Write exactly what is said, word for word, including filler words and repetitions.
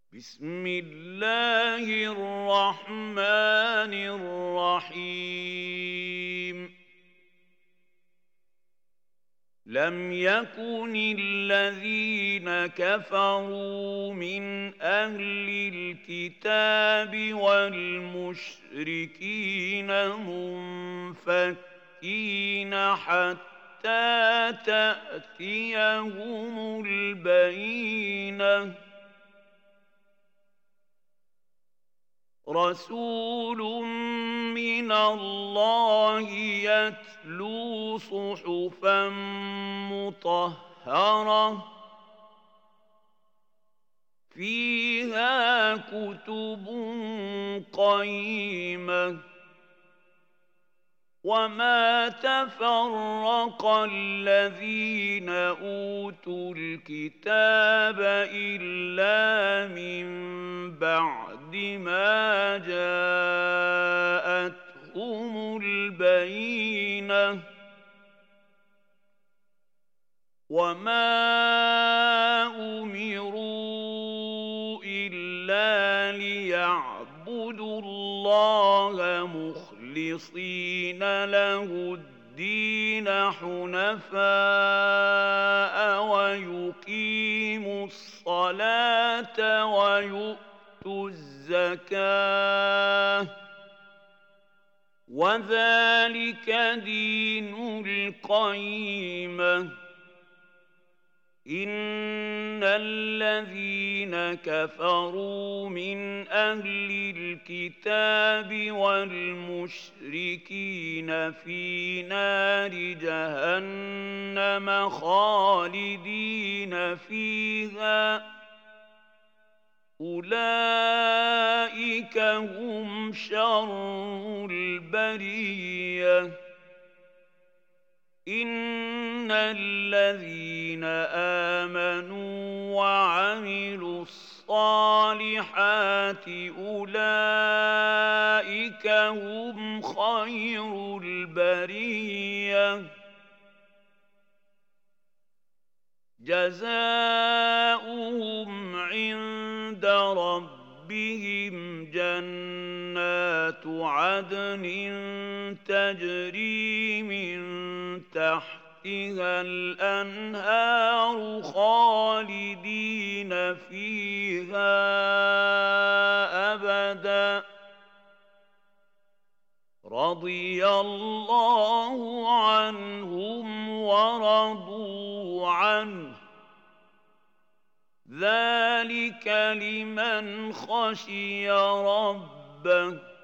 بسم الله الرحمن الرحيم لم يكن الذين كفروا من أهل الكتاب والمشركين منفكين حتى تأتيهم البينة رسول من الله يتلو صحفا مطهرة فيها كتب قيمة وما تفرق الذين أوتوا الكتاب إلا من بعد ما جاءتهم البينة وما أمروا إلا ليعبدوا الله مخلصين له الدين حنفاء ويقيموا الصلاة ويؤتوا الزكاة وذلك دين القيمة إن الذين كفروا من أهل الكتاب والمشركين في نار جهنم خالدين فيها أولئك هم شر البرية إن الذين آمنوا وعملوا الصالحات أولئك هم خير البرية جزاؤهم عند ربهم جنات عدن تجري من تحتها الأنهار خالدين فيها أبدا رضي الله عنهم ورضوا عنه ذلك لمن خشي ربه